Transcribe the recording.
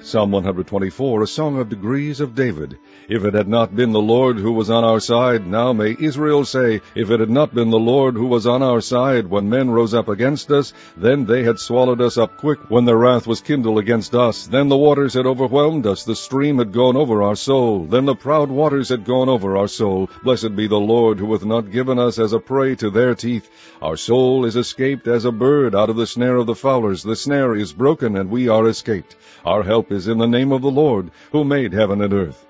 Psalm 124, a song of degrees of David. If it had not been the Lord who was on our side, now may Israel say, if it had not been the Lord who was on our side, when men rose up against us, then they had swallowed us up quick, when their wrath was kindled against us. Then the waters had overwhelmed us, the stream had gone over our soul, then the proud waters had gone over our soul. Blessed be the Lord, who hath not given us as a prey to their teeth. Our soul is escaped as a bird out of the snare of the fowlers. The snare is broken, and we are escaped. Our help is in the name of the Lord, who made heaven and earth.